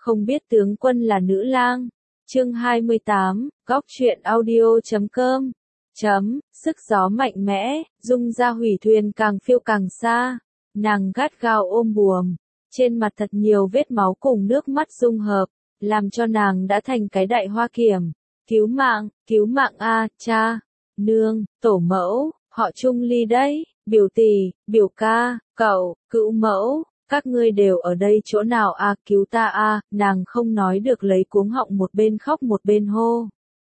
không biết tướng quân là nữ lang. Chương 28, góc truyện audio.com. Sức gió mạnh mẽ, Dung Gia Hủy thuyền càng phiêu càng xa. Nàng gắt gao ôm buồm, trên mặt thật nhiều vết máu cùng nước mắt dung hợp, làm cho nàng đã thành cái đại hoa kiểm. Cứu mạng a, cha, nương, tổ mẫu, họ Trung Ly đấy, biểu tỷ, biểu ca, cậu, cữu mẫu, các ngươi đều ở đây chỗ nào a, cứu ta a, nàng không nói được lấy cuống họng một bên khóc một bên hô.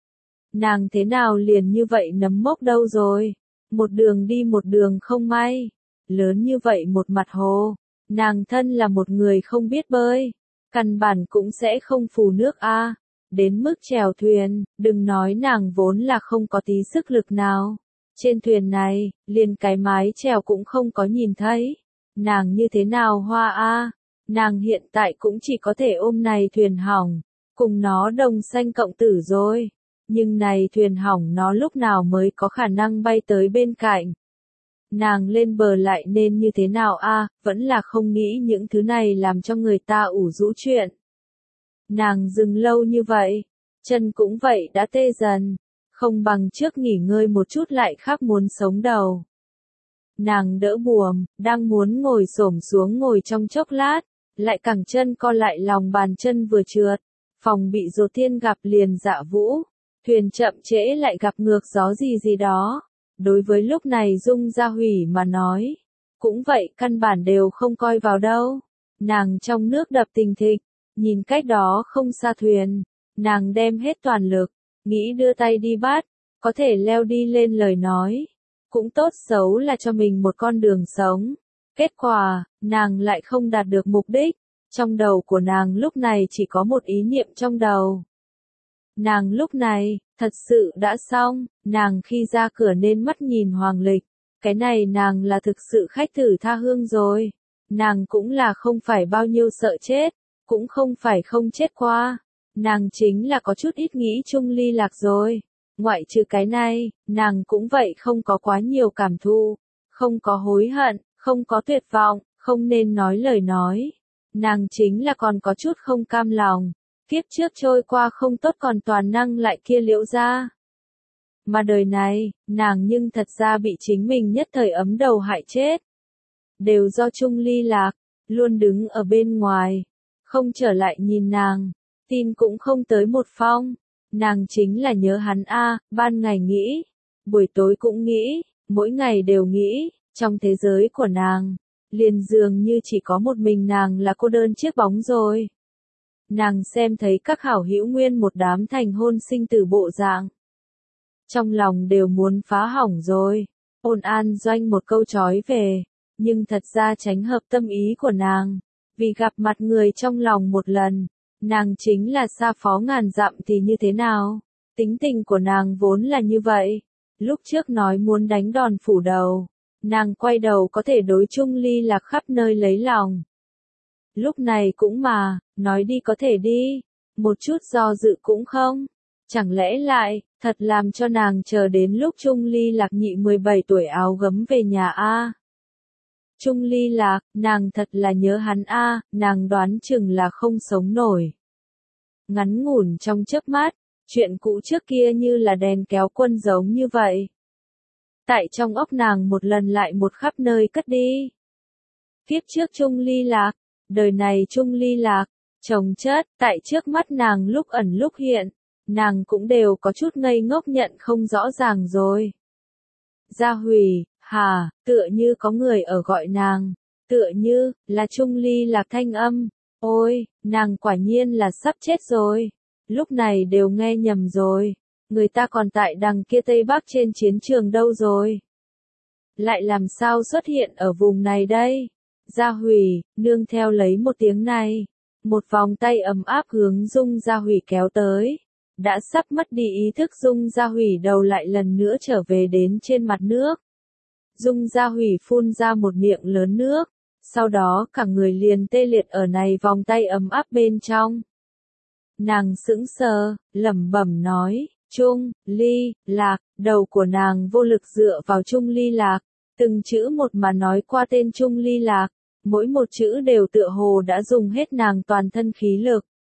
Nàng thế nào liền như vậy nấm mốc đâu rồi, một đường đi một đường không may, lớn như vậy một mặt hồ, nàng thân là một người không biết bơi, căn bản cũng sẽ không phù nước a. Đến mức chèo thuyền, đừng nói nàng vốn là không có tí sức lực nào. Trên thuyền này, liền cái mái chèo cũng không có nhìn thấy. Nàng như thế nào hoa a? Nàng hiện tại cũng chỉ có thể ôm này thuyền hỏng, cùng nó đồng sanh cộng tử rồi. Nhưng này thuyền hỏng nó lúc nào mới có khả năng bay tới bên cạnh. Nàng lên bờ lại nên như thế nào a? Vẫn là không nghĩ những thứ này làm cho người ta ủ rũ chuyện. Nàng dừng lâu như vậy, chân cũng vậy đã tê dần, không bằng trước nghỉ ngơi một chút lại khắp muốn sống đầu. Nàng đỡ buồm, đang muốn ngồi xổm xuống ngồi trong chốc lát, lại cẳng chân co lại lòng bàn chân vừa trượt, phòng bị Dột Thiên gặp liền dạ vũ, thuyền chậm trễ lại gặp ngược gió gì đó. Đối với lúc này Dung Gia Hủy mà nói, cũng vậy căn bản đều không coi vào đâu. Nàng trong nước đập thình thịch. Nhìn cách đó không xa thuyền, nàng đem hết toàn lực, nghĩ đưa tay đi bắt, có thể leo đi lên lời nói. Cũng tốt xấu là cho mình một con đường sống. Kết quả, nàng lại không đạt được mục đích. Trong đầu của nàng lúc này chỉ có một ý niệm trong đầu. Nàng lúc này, thật sự đã xong, nàng khi ra cửa nên mắt nhìn Hoàng Lịch. Cái này nàng là thực sự khách thử tha hương rồi. Nàng cũng là không phải bao nhiêu sợ chết. Cũng không phải không chết qua, nàng chính là có chút ít nghĩ chung ly lạc rồi. Ngoại trừ cái này, nàng cũng vậy không có quá nhiều cảm thụ, không có hối hận, không có tuyệt vọng, không nên nói lời nói. Nàng chính là còn có chút không cam lòng, kiếp trước trôi qua không tốt còn toàn năng lại kia liễu ra. Mà đời này, nàng nhưng thật ra bị chính mình nhất thời ấm đầu hại chết. Đều do chung ly lạc, luôn đứng ở bên ngoài. Không trở lại nhìn nàng, tin cũng không tới một phong, nàng chính là nhớ hắn a, ban ngày nghĩ, buổi tối cũng nghĩ, mỗi ngày đều nghĩ, trong thế giới của nàng, liền dường như chỉ có một mình nàng là cô đơn chiếc bóng rồi. Nàng xem thấy các hảo hữu nguyên một đám thành hôn sinh tử bộ dạng, trong lòng đều muốn phá hỏng rồi, ôn an doanh một câu trói về, nhưng thật ra tránh hợp tâm ý của nàng. Vì gặp mặt người trong lòng một lần, nàng chính là xa phó ngàn dặm thì như thế nào? Tính tình của nàng vốn là như vậy. Lúc trước nói muốn đánh đòn phủ đầu, nàng quay đầu có thể đối chung ly lạc khắp nơi lấy lòng. Lúc này cũng mà, nói đi có thể đi, một chút do dự cũng không. Chẳng lẽ lại, thật làm cho nàng chờ đến lúc chung ly lạc nhị 17 tuổi áo gấm về nhà a? Chung ly lạc, nàng thật là nhớ hắn a, nàng đoán chừng là không sống nổi. Ngắn ngủn trong chớp mắt, chuyện cũ trước kia như là đèn kéo quân giống như vậy. Tại trong óc nàng một lần lại một khắp nơi cất đi. Kiếp trước chung ly lạc, đời này chung ly lạc, chồng chất, tại trước mắt nàng lúc ẩn lúc hiện, nàng cũng đều có chút ngây ngốc nhận không rõ ràng rồi. Gia Hủy, hà, tựa như có người ở gọi nàng, tựa như, là chung ly lạc thanh âm, ôi, nàng quả nhiên là sắp chết rồi, lúc này đều nghe nhầm rồi, người ta còn tại đằng kia Tây Bắc trên chiến trường đâu rồi. Lại làm sao xuất hiện ở vùng này đây? Gia Hủy, nương theo lấy một tiếng này, một vòng tay ấm áp hướng Dung Gia Hủy kéo tới. Đã sắp mất đi ý thức Dung Gia Hủy đầu lại lần nữa trở về đến trên mặt nước. Dung Gia Hủy phun ra một miệng lớn nước, sau đó cả người liền tê liệt ở này vòng tay ấm áp bên trong. Nàng sững sờ, lẩm bẩm nói, Chung, Ly, Lạc, đầu của nàng vô lực dựa vào Chung Ly Lạc, từng chữ một mà nói qua tên Chung Ly Lạc, mỗi một chữ đều tựa hồ đã dùng hết nàng toàn thân khí lực,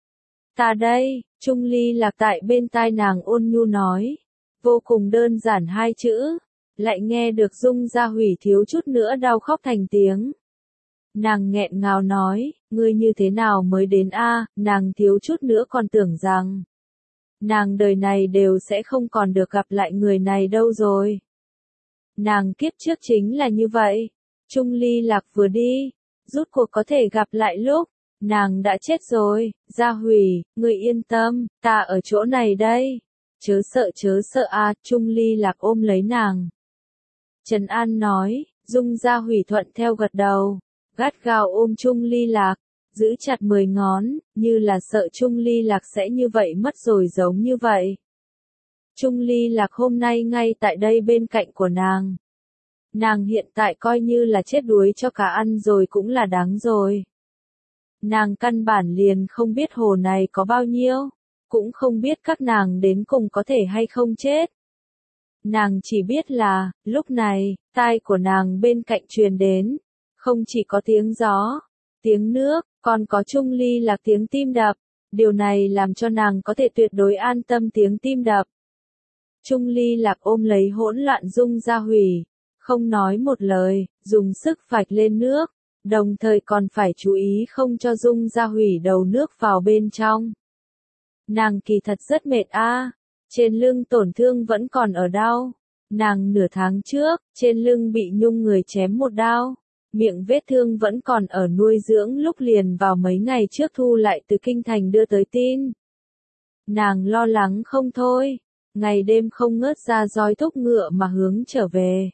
Ta đây, Trung Ly Lạc tại bên tai nàng ôn nhu nói. Vô cùng đơn giản hai chữ, lại nghe được Dung Gia Hủy thiếu chút nữa đau khóc thành tiếng. Nàng nghẹn ngào nói, ngươi như thế nào mới đến a? Nàng thiếu chút nữa còn tưởng rằng nàng đời này đều sẽ không còn được gặp lại người này đâu rồi. Nàng kiếp trước chính là như vậy. Trung Ly Lạc vừa đi, rút cuộc có thể gặp lại lúc nàng đã chết rồi. Gia Hủy, ngươi yên tâm, ta ở chỗ này đây. Chớ sợ a. Trung Ly Lạc ôm lấy nàng. Trần An nói, Dung Gia Hủy thuận theo gật đầu, gắt gao ôm Trung Ly Lạc, giữ chặt 10 ngón, như là sợ Trung Ly Lạc sẽ như vậy mất rồi giống như vậy. Trung Ly Lạc hôm nay ngay tại đây bên cạnh của nàng. Nàng hiện tại coi như là chết đuối cho cả ăn rồi cũng là đáng rồi. Nàng căn bản liền không biết hồ này có bao nhiêu, cũng không biết các nàng đến cùng có thể hay không chết. Nàng chỉ biết là, lúc này, tai của nàng bên cạnh truyền đến, không chỉ có tiếng gió, tiếng nước, còn có Trung Ly Lạc tiếng tim đập. Điều này làm cho nàng có thể tuyệt đối an tâm tiếng tim đập. Trung Ly Lạc ôm lấy hỗn loạn Dung Gia Hủy, không nói một lời, dùng sức phạch lên nước, đồng thời còn phải chú ý không cho Dung Gia Hủy đầu nước vào bên trong. Nàng kỳ thật rất mệt a, trên lưng tổn thương vẫn còn ở đau. Nàng nửa tháng trước, trên lưng bị Nhung người chém một đao, miệng vết thương vẫn còn ở nuôi dưỡng lúc liền vào mấy ngày trước thu lại từ kinh thành đưa tới tin. Nàng lo lắng không thôi, ngày đêm không ngớt ra roi thúc ngựa mà hướng trở về.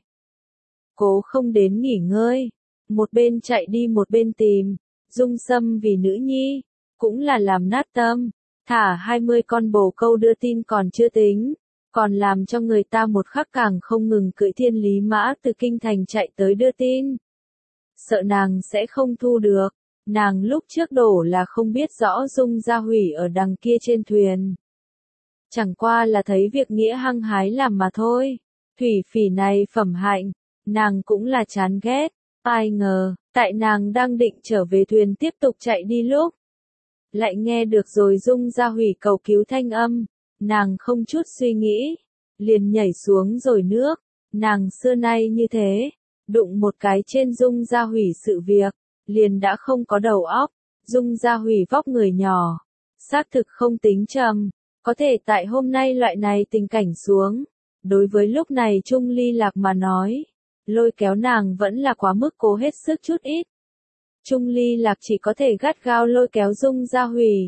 Cố không đến nghỉ ngơi, một bên chạy đi một bên tìm, Dung Sâm vì nữ nhi, cũng là làm nát tâm, thả 20 con bồ câu đưa tin còn chưa tính, còn làm cho người ta một khắc càng không ngừng cưỡi thiên lý mã từ kinh thành chạy tới đưa tin. Sợ nàng sẽ không thu được, nàng lúc trước đổ là không biết rõ Dung Gia Hủy ở đằng kia trên thuyền. Chẳng qua là thấy việc nghĩa hăng hái làm mà thôi, thủy phỉ này phẩm hạnh, nàng cũng là chán ghét, ai ngờ, tại nàng đang định trở về thuyền tiếp tục chạy đi lúc. Lại nghe được rồi Dung Gia Hủy cầu cứu thanh âm, nàng không chút suy nghĩ, liền nhảy xuống rồi nước, nàng xưa nay như thế, đụng một cái trên Dung Gia Hủy sự việc, liền đã không có đầu óc. Dung Gia Hủy vóc người nhỏ, xác thực không tính trầm, có thể tại hôm nay loại này tình cảnh xuống, đối với lúc này Trung Ly Lạc mà nói, lôi kéo nàng vẫn là quá mức cố hết sức chút ít. Trung Ly Lạc chỉ có thể gắt gao lôi kéo Dung Gia Hủy.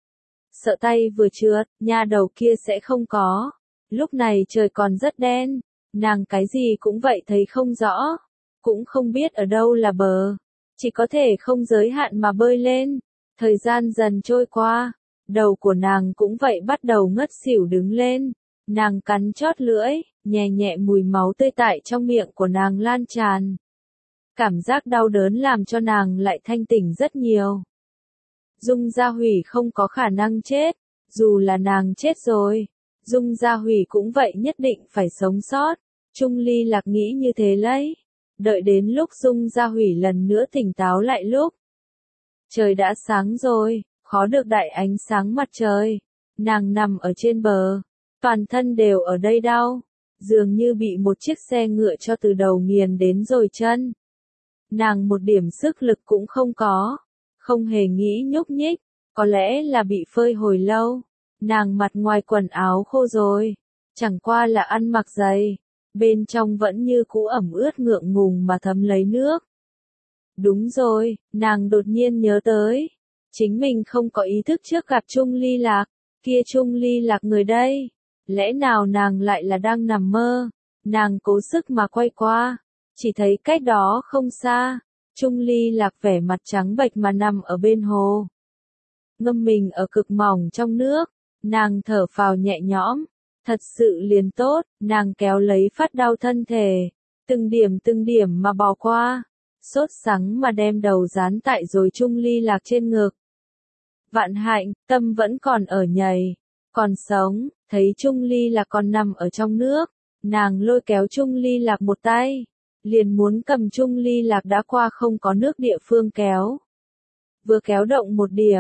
Sợ tay vừa trượt, nha đầu kia sẽ không có. Lúc này trời còn rất đen, nàng cái gì cũng vậy thấy không rõ, cũng không biết ở đâu là bờ, chỉ có thể không giới hạn mà bơi lên. Thời gian dần trôi qua, đầu của nàng cũng vậy bắt đầu ngất xỉu đứng lên, nàng cắn chót lưỡi, nhẹ nhẹ mùi máu tươi tại trong miệng của nàng lan tràn. Cảm giác đau đớn làm cho nàng lại thanh tỉnh rất nhiều. Dung Gia Hủy không có khả năng chết, dù là nàng chết rồi, Dung Gia Hủy cũng vậy nhất định phải sống sót. Trung Ly Lạc nghĩ như thế lấy, đợi đến lúc Dung Gia Hủy lần nữa tỉnh táo lại lúc. Trời đã sáng rồi, khó được đại ánh sáng mặt trời, nàng nằm ở trên bờ, toàn thân đều ở đây đau, dường như bị một chiếc xe ngựa cho từ đầu nghiền đến rồi chân. Nàng một điểm sức lực cũng không có, không hề nghĩ nhúc nhích, có lẽ là bị phơi hồi lâu. Nàng mặt ngoài quần áo khô rồi, chẳng qua là ăn mặc dày, bên trong vẫn như cũ ẩm ướt ngượng ngùng mà thấm lấy nước. Đúng rồi, nàng đột nhiên nhớ tới, chính mình không có ý thức trước gặp Trung Ly Lạc, kia Trung Ly Lạc người đây, lẽ nào nàng lại là đang nằm mơ. Nàng cố sức mà quay qua, chỉ thấy cách đó không xa, Trung Ly Lạc vẻ mặt trắng bệch mà nằm ở bên hồ. Ngâm mình ở cực mỏng trong nước, nàng thở phào nhẹ nhõm, thật sự liền tốt, nàng kéo lấy phát đau thân thể, từng điểm mà bò qua, sốt sắng mà đem đầu dán tại rồi Trung Ly Lạc trên ngực. Vạn hạnh, tâm vẫn còn ở nhảy, còn sống, thấy Trung Ly Lạc còn nằm ở trong nước, nàng lôi kéo Trung Ly Lạc một tay, liền muốn cầm Trung Ly Lạc đã qua không có nước địa phương kéo. Vừa kéo động một điểm,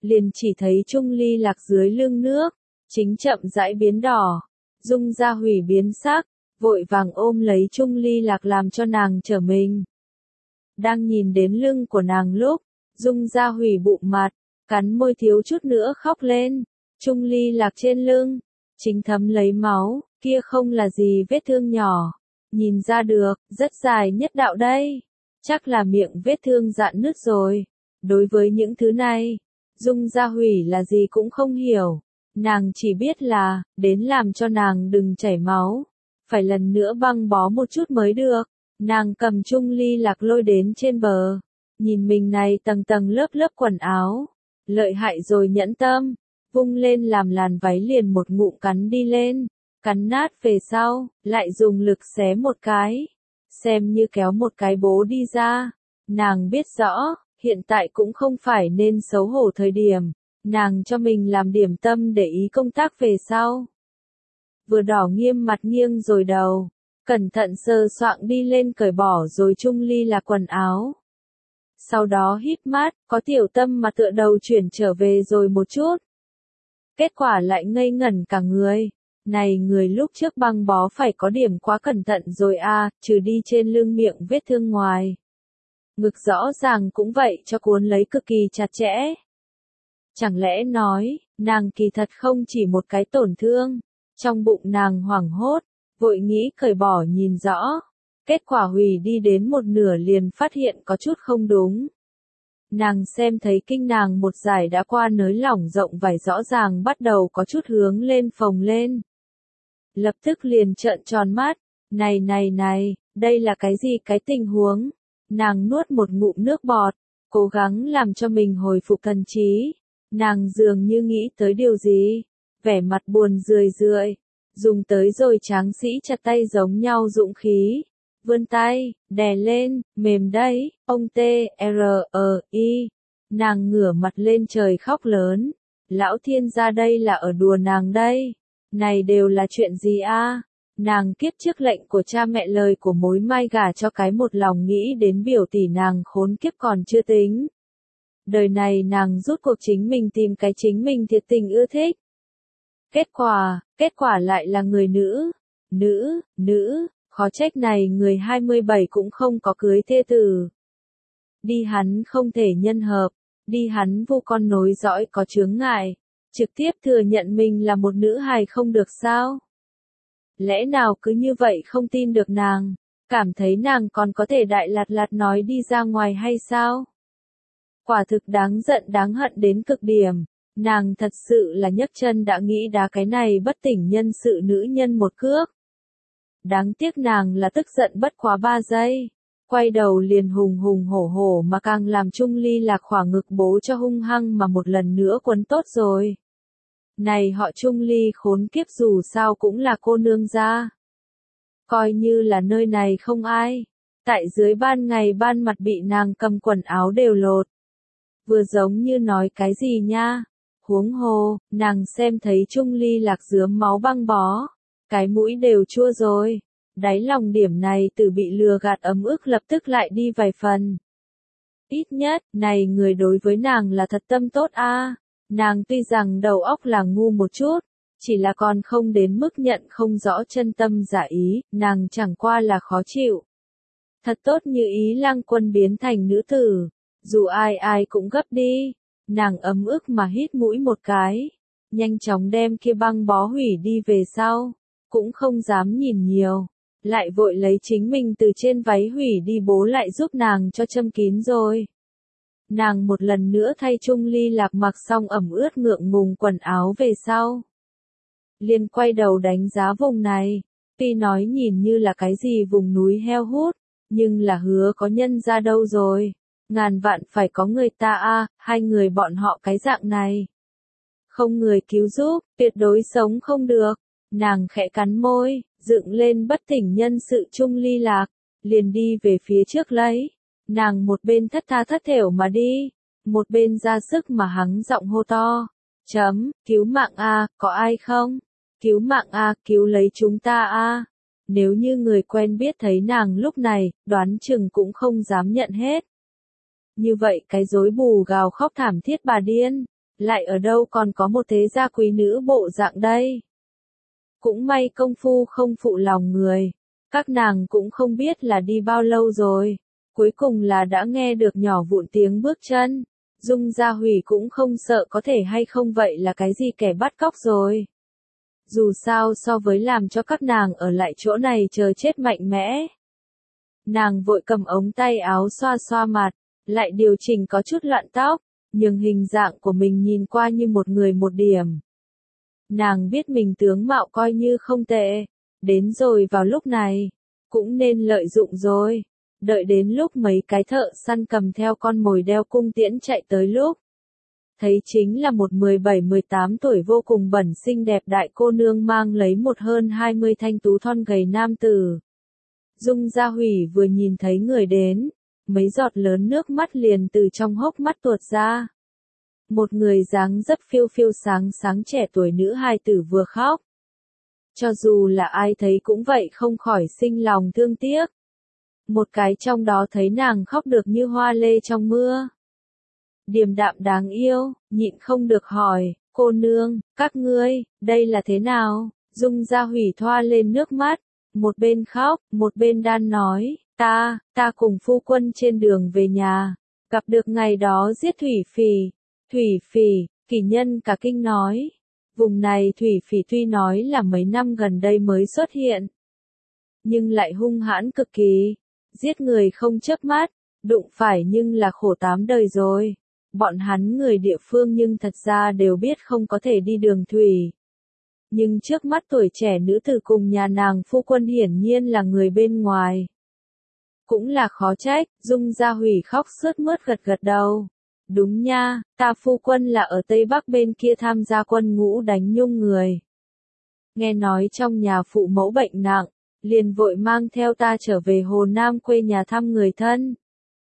liền chỉ thấy Trung Ly Lạc dưới lưng nước, chính chậm rãi biến đỏ. Dung Gia Hủy biến sắc, vội vàng ôm lấy Trung Ly Lạc làm cho nàng trở mình. Đang nhìn đến lưng của nàng lúc, Dung Gia Hủy bụng mặt, cắn môi thiếu chút nữa khóc lên. Trung Ly Lạc trên lưng, chính thấm lấy máu, kia không là gì vết thương nhỏ. Nhìn ra được, rất dài nhất đạo đây. Chắc là miệng vết thương rạn nứt rồi. Đối với những thứ này, Dung Gia Hủy là gì cũng không hiểu. Nàng chỉ biết là, đến làm cho nàng đừng chảy máu. Phải lần nữa băng bó một chút mới được. Nàng cầm Trung Ly Lạc lôi đến trên bờ. Nhìn mình này tầng tầng lớp lớp quần áo. Lợi hại rồi nhẫn tâm. Vung lên làm làn váy liền một ngụm cắn đi lên. Cắn nát về sau, lại dùng lực xé một cái. Xem như kéo một cái bố đi ra. Nàng biết rõ, hiện tại cũng không phải nên xấu hổ thời điểm. Nàng cho mình làm điểm tâm để ý công tác về sau. Vừa đỏ nghiêm mặt nghiêng rồi đầu. Cẩn thận sờ soạng đi lên cởi bỏ rồi Trung Ly Lạc quần áo. Sau đó híp mắt, có tiểu tâm mà tựa đầu chuyển trở về rồi một chút. Kết quả lại ngây ngẩn cả người. Này người lúc trước băng bó phải có điểm quá cẩn thận rồi à, trừ đi trên lưng miệng vết thương ngoài. Ngực rõ ràng cũng vậy cho cuốn lấy cực kỳ chặt chẽ. Chẳng lẽ nói, nàng kỳ thật không chỉ một cái tổn thương. Trong bụng nàng hoảng hốt, vội nghĩ cởi bỏ nhìn rõ. Kết quả hủy đi đến một nửa liền phát hiện có chút không đúng. Nàng xem thấy kinh nàng một giải đã qua nới lỏng rộng vải rõ ràng bắt đầu có chút hướng lên phồng lên. Lập tức liền trợn tròn mắt, này, đây là cái gì cái tình huống? Nàng nuốt một ngụm nước bọt, cố gắng làm cho mình hồi phục thần trí. Nàng dường như nghĩ tới điều gì, vẻ mặt buồn rười rượi, dùng tới rồi tráng sĩ chặt tay giống nhau dũng khí. Vươn tay, đè lên, mềm đấy, ông T-R-E-I. Nàng ngửa mặt lên trời khóc lớn. Lão thiên gia đây là ở đùa nàng đây. Này đều là chuyện gì a? Nàng kiếp trước lệnh của cha mẹ lời của mối mai gả cho cái một lòng nghĩ đến biểu tỷ nàng khốn kiếp còn chưa tính. Đời này nàng rút cuộc chính mình tìm cái chính mình thiệt tình ưa thích. Kết quả lại là người nữ. Khó trách này người 27 cũng không có cưới thê tử. Đi hắn không thể nhân hợp, đi hắn vu con nối dõi có chướng ngại, trực tiếp thừa nhận mình là một nữ hài không được sao? Lẽ nào cứ như vậy không tin được nàng, cảm thấy nàng còn có thể đại lạt nói đi ra ngoài hay sao? Quả thực đáng giận đáng hận đến cực điểm, nàng thật sự là nhấc chân đã nghĩ đá cái này bất tỉnh nhân sự nữ nhân một cước. Đáng tiếc nàng là tức giận bất quá 3 giây. Quay đầu liền hùng hổ mà càng làm Trung Ly Lạc khỏa ngực bố cho hung hăng mà một lần nữa quấn tốt rồi. Này họ Trung Ly khốn kiếp dù sao cũng là cô nương gia. Coi như là nơi này không ai. Tại dưới ban ngày ban mặt bị nàng cầm quần áo đều lột. Vừa giống như nói cái gì nha. Huống hồ, nàng xem thấy Trung Ly Lạc rướm máu băng bó. Cái mũi đều chua rồi. Đáy lòng điểm này từ bị lừa gạt ấm ức lập tức lại đi vài phần. Ít nhất, này người đối với nàng là thật tâm tốt a. Nàng tuy rằng đầu óc là ngu một chút, chỉ là còn không đến mức nhận không rõ chân tâm giả ý, nàng chẳng qua là khó chịu. Thật tốt như Ý Lang Quân biến thành nữ tử, dù ai cũng gấp đi. Nàng ấm ức mà hít mũi một cái, nhanh chóng đem kia băng bó hủy đi về sau, cũng không dám nhìn nhiều. Lại vội lấy chính mình từ trên váy hủy đi bố lại giúp nàng cho châm kín rồi. Nàng một lần nữa thay Trung Ly Lạc mặc xong ẩm ướt ngượng ngùng quần áo về sau. Liền quay đầu đánh giá vùng này, tuy nói nhìn như là cái gì vùng núi heo hút, nhưng là hứa có nhân ra đâu rồi. Ngàn vạn phải có người ta a, hai người bọn họ cái dạng này. Không người cứu giúp, tuyệt đối sống không được. Nàng khẽ cắn môi, dựng lên bất tỉnh nhân sự Trung Ly Lạc, liền đi về phía trước lấy. Nàng một bên thất tha thất thểu mà đi, một bên ra sức mà hắng giọng hô to. Cứu mạng a, có ai không? Cứu mạng a, cứu lấy chúng ta a. Nếu như người quen biết thấy nàng lúc này, đoán chừng cũng không dám nhận hết. Như vậy cái rối bù gào khóc thảm thiết bà điên, lại ở đâu còn có một thế gia quý nữ bộ dạng đây. Cũng may công phu không phụ lòng người, các nàng cũng không biết là đi bao lâu rồi, cuối cùng là đã nghe được nhỏ vụn tiếng bước chân. Dung Gia Hủy cũng không sợ có thể hay không vậy là cái gì kẻ bắt cóc rồi. Dù sao so với làm cho các nàng ở lại chỗ này chờ chết mạnh mẽ. Nàng vội cầm ống tay áo xoa xoa mặt, lại điều chỉnh có chút loạn tóc, nhưng hình dạng của mình nhìn qua như một người một điểm. Nàng biết mình tướng mạo coi như không tệ, đến rồi vào lúc này, cũng nên lợi dụng rồi. Đợi đến lúc mấy cái thợ săn cầm theo con mồi đeo cung tiễn chạy tới lúc. Thấy chính là một 17-18 tuổi vô cùng bẩn xinh đẹp đại cô nương mang lấy một hơn 20 thanh tú thon gầy nam tử. Dung Gia Hủy vừa nhìn thấy người đến, mấy giọt lớn nước mắt liền từ trong hốc mắt tuột ra. Một người dáng dấp phiêu phiêu sáng sáng trẻ tuổi nữ hài tử vừa khóc. Cho dù là ai thấy cũng vậy không khỏi sinh lòng thương tiếc. Một cái trong đó thấy nàng khóc được như hoa lê trong mưa. Điềm đạm đáng yêu, nhịn không được hỏi, cô nương, các ngươi, đây là thế nào? Dung Gia Hủy thoa lên nước mắt, một bên khóc, một bên đan nói, ta cùng phu quân trên đường về nhà, gặp được ngày đó giết Thủy Phỉ, Kỷ Nhân cả kinh nói. Vùng này Thủy Phỉ tuy nói là mấy năm gần đây mới xuất hiện, nhưng lại hung hãn cực kỳ, giết người không chớp mắt, đụng phải nhưng là khổ 8 đời rồi. Bọn hắn người địa phương nhưng thật ra đều biết không có thể đi đường thủy. Nhưng trước mắt tuổi trẻ nữ tử cùng nhà nàng phu quân hiển nhiên là người bên ngoài. Cũng là khó trách, Dung Gia Hủy khóc sướt mướt gật gật đầu. Đúng nha, ta phu quân là ở Tây Bắc bên kia tham gia quân ngũ đánh Nhung người. Nghe nói trong nhà phụ mẫu bệnh nặng, liền vội mang theo ta trở về Hồ Nam quê nhà thăm người thân.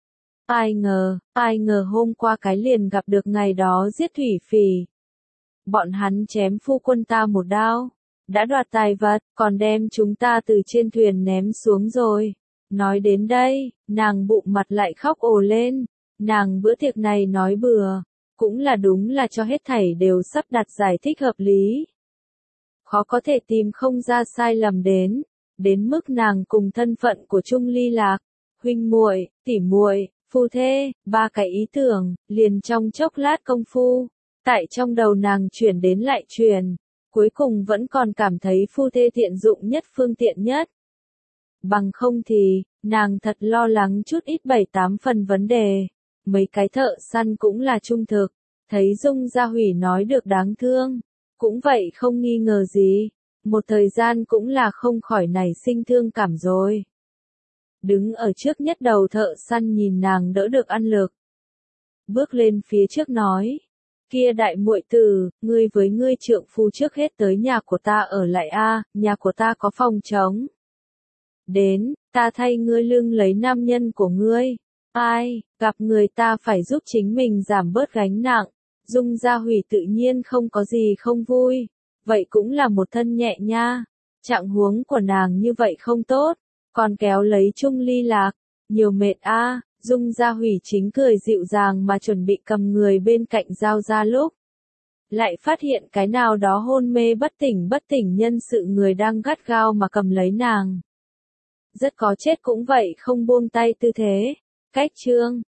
Ai ngờ hôm qua cái liền gặp được ngày đó giết Thủy Phỉ. Bọn hắn chém phu quân ta một đao, đã đoạt tài vật, còn đem chúng ta từ trên thuyền ném xuống rồi. Nói đến đây, nàng bụng mặt lại khóc ồ lên, nàng bữa tiệc này nói bừa, cũng là đúng là cho hết thảy đều sắp đặt giải thích hợp lý. Khó có thể tìm không ra sai lầm đến mức nàng cùng thân phận của Trung Ly Lạc, huynh muội, tỷ muội, phu thê, ba cái ý tưởng, liền trong chốc lát công phu, tại trong đầu nàng chuyển đến lại chuyển, cuối cùng vẫn còn cảm thấy phu thê tiện dụng nhất phương tiện nhất. Bằng không thì, nàng thật lo lắng chút ít 7-8 phần vấn đề, mấy cái thợ săn cũng là trung thực, thấy Dung Gia Hủy nói được đáng thương, cũng vậy không nghi ngờ gì, một thời gian cũng là không khỏi nảy sinh thương cảm rồi. Đứng ở trước nhất đầu thợ săn nhìn nàng đỡ được ăn lực. Bước lên phía trước nói, kia đại muội tử, ngươi với ngươi trượng phu trước hết tới nhà của ta ở lại a, nhà của ta có phòng trống. Đến, ta thay ngươi lưng lấy nam nhân của ngươi. Ai, gặp người ta phải giúp chính mình giảm bớt gánh nặng. Dung Gia Hủy tự nhiên không có gì không vui. Vậy cũng là một thân nhẹ nha. Trạng huống của nàng như vậy không tốt. Còn kéo lấy Trung Ly Lạc. Nhiều mệt a. Dung Gia Hủy chính cười dịu dàng mà chuẩn bị cầm người bên cạnh dao ra lúc. Lại phát hiện cái nào đó hôn mê bất tỉnh nhân sự người đang gắt gao mà cầm lấy nàng. Rất có chết cũng vậy không buông tay tư thế. Cách chương